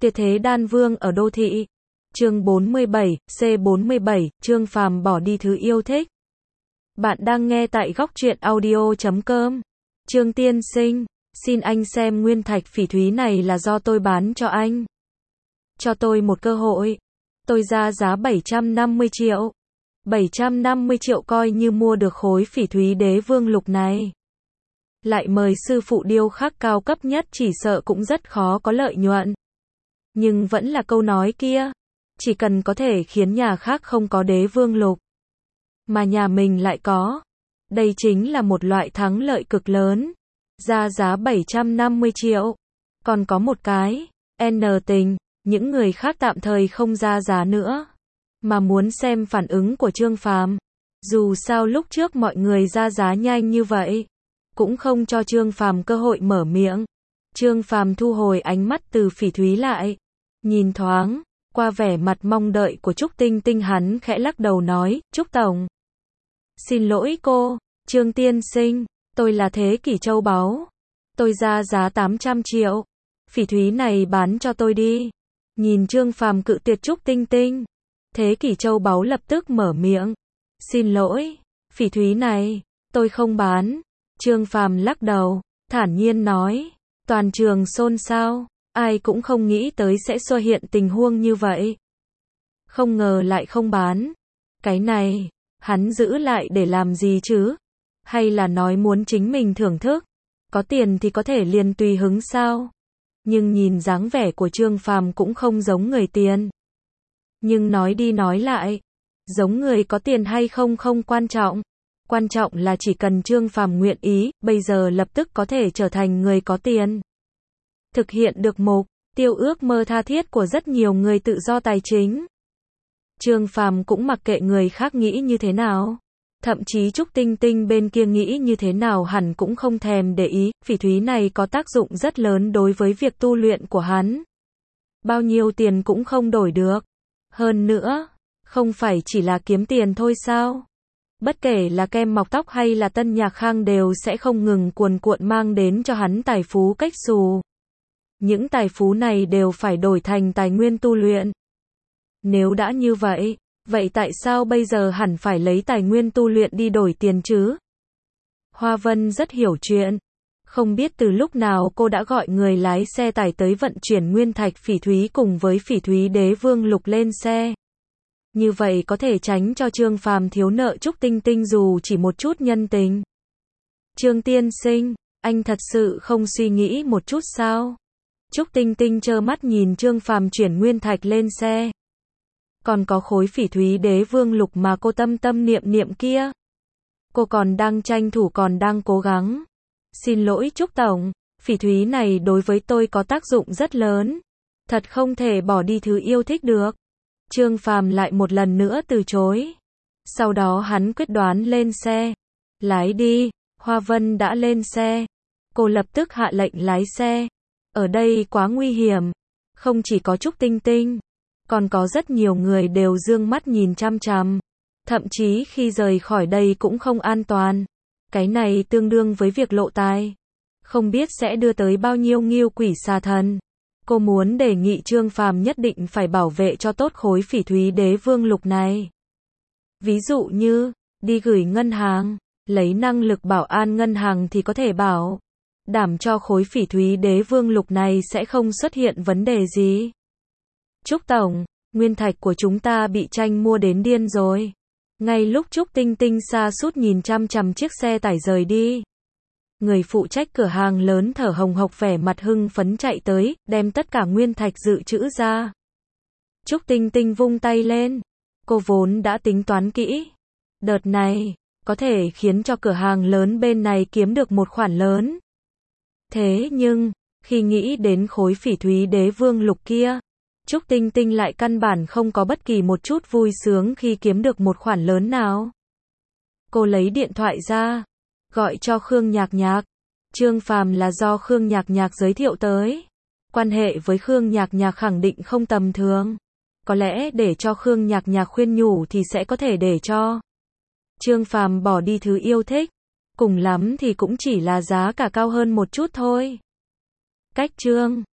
Tuyệt thế đan vương ở đô thị. Chương 47, C47, Trương Phàm bỏ đi thứ yêu thích. Bạn đang nghe tại góc truyện audio.com. Trương tiên sinh, xin anh xem nguyên thạch phỉ thúy này là do tôi bán cho anh. Cho tôi một cơ hội. Tôi ra giá 750 triệu. 750 triệu coi như mua được khối phỉ thúy đế vương lục này. Lại mời sư phụ điêu khắc cao cấp nhất, chỉ sợ cũng rất khó có lợi nhuận. Nhưng vẫn là câu nói kia, chỉ cần có thể khiến nhà khác không có đế vương lục, mà nhà mình lại có, đây chính là một loại thắng lợi cực lớn. Ra giá 750 triệu. Còn có một cái, N tình, những người khác tạm thời không ra giá nữa, mà muốn xem phản ứng của Trương Phàm. Dù sao lúc trước mọi người ra giá nhanh như vậy, cũng không cho Trương Phàm cơ hội mở miệng. Trương Phàm thu hồi ánh mắt từ phỉ thúy lại, nhìn thoáng qua vẻ mặt mong đợi của Trúc Tinh Tinh, hắn khẽ lắc đầu nói, Trúc Tổng. Xin lỗi cô, Trương tiên sinh, tôi là Thế Kỷ Châu Báu. Tôi ra giá 800 triệu. Phỉ thúy này bán cho tôi đi. Nhìn Trương Phàm cự tuyệt Trúc Tinh Tinh, Thế Kỷ Châu Báu lập tức mở miệng. Xin lỗi, phỉ thúy này, tôi không bán. Trương Phàm lắc đầu, thản nhiên nói. Toàn trường xôn xao, ai cũng không nghĩ tới sẽ xuất hiện tình huống như vậy. Không ngờ lại không bán. Cái này, hắn giữ lại để làm gì chứ? Hay là nói muốn chính mình thưởng thức? Có tiền thì có thể liền tùy hứng sao? Nhưng nhìn dáng vẻ của Trương Phàm cũng không giống người tiền. Nhưng nói đi nói lại, giống người có tiền hay không không quan trọng. Quan trọng là chỉ cần Trương Phàm nguyện ý, bây giờ lập tức có thể trở thành người có tiền. Thực hiện được mục tiêu ước mơ tha thiết của rất nhiều người tự do tài chính. Trương Phàm cũng mặc kệ người khác nghĩ như thế nào. Thậm chí Trúc Tinh Tinh bên kia nghĩ như thế nào hẳn cũng không thèm để ý, phỉ thúy này có tác dụng rất lớn đối với việc tu luyện của hắn. Bao nhiêu tiền cũng không đổi được. Hơn nữa, không phải chỉ là kiếm tiền thôi sao? Bất kể là kem mọc tóc hay là tân nhạc khang đều sẽ không ngừng cuồn cuộn mang đến cho hắn tài phú cách xù. Những tài phú này đều phải đổi thành tài nguyên tu luyện. Nếu đã như vậy, vậy tại sao bây giờ hẳn phải lấy tài nguyên tu luyện đi đổi tiền chứ? Hoa Vân rất hiểu chuyện. Không biết từ lúc nào cô đã gọi người lái xe tải tới vận chuyển nguyên thạch phỉ thúy cùng với phỉ thúy đế vương lục lên xe. Như vậy có thể tránh cho Trương Phàm thiếu nợ Trúc Tinh Tinh dù chỉ một chút nhân tình. Trương tiên sinh, anh thật sự không suy nghĩ một chút sao? Trúc Tinh Tinh trơ mắt nhìn Trương Phàm chuyển nguyên thạch lên xe. Còn có khối phỉ thúy đế vương lục mà cô tâm tâm niệm niệm kia. Cô còn đang tranh thủ, còn đang cố gắng. Xin lỗi Trúc Tổng, phỉ thúy này đối với tôi có tác dụng rất lớn. Thật không thể bỏ đi thứ yêu thích được. Trương Phàm lại một lần nữa từ chối. Sau đó hắn quyết đoán lên xe. Lái đi. Hoa Vân đã lên xe. Cô lập tức hạ lệnh lái xe. Ở đây quá nguy hiểm. Không chỉ có Trúc Tinh Tinh, còn có rất nhiều người đều dương mắt nhìn chăm chăm. Thậm chí khi rời khỏi đây cũng không an toàn. Cái này tương đương với việc lộ tài. Không biết sẽ đưa tới bao nhiêu ngưu quỷ xà thần. Cô muốn đề nghị Trương Phàm nhất định phải bảo vệ cho tốt khối phỉ thúy đế vương lục này. Ví dụ như, đi gửi ngân hàng, lấy năng lực bảo an ngân hàng thì có thể bảo đảm cho khối phỉ thúy đế vương lục này sẽ không xuất hiện vấn đề gì. Trúc Tổng, nguyên thạch của chúng ta bị tranh mua đến điên rồi. Ngay lúc Trúc Tinh Tinh sa sút nhìn chăm chăm chiếc xe tải rời đi, người phụ trách cửa hàng lớn thở hồng hộc vẻ mặt hưng phấn chạy tới, đem tất cả nguyên thạch dự trữ ra. Trúc Tinh Tinh vung tay lên. Cô vốn đã tính toán kỹ. Đợt này, có thể khiến cho cửa hàng lớn bên này kiếm được một khoản lớn. Thế nhưng, khi nghĩ đến khối phỉ thúy đế vương lục kia, Trúc Tinh Tinh lại căn bản không có bất kỳ một chút vui sướng khi kiếm được một khoản lớn nào. Cô lấy điện thoại ra, gọi cho Khương Nhạc Nhạc. Trương Phàm là do Khương Nhạc Nhạc giới thiệu tới. Quan hệ với Khương Nhạc Nhạc khẳng định không tầm thường. Có lẽ để cho Khương Nhạc Nhạc khuyên nhủ thì sẽ có thể để cho Trương Phàm bỏ đi thứ yêu thích. Cùng lắm thì cũng chỉ là giá cả cao hơn một chút thôi. Cách Trương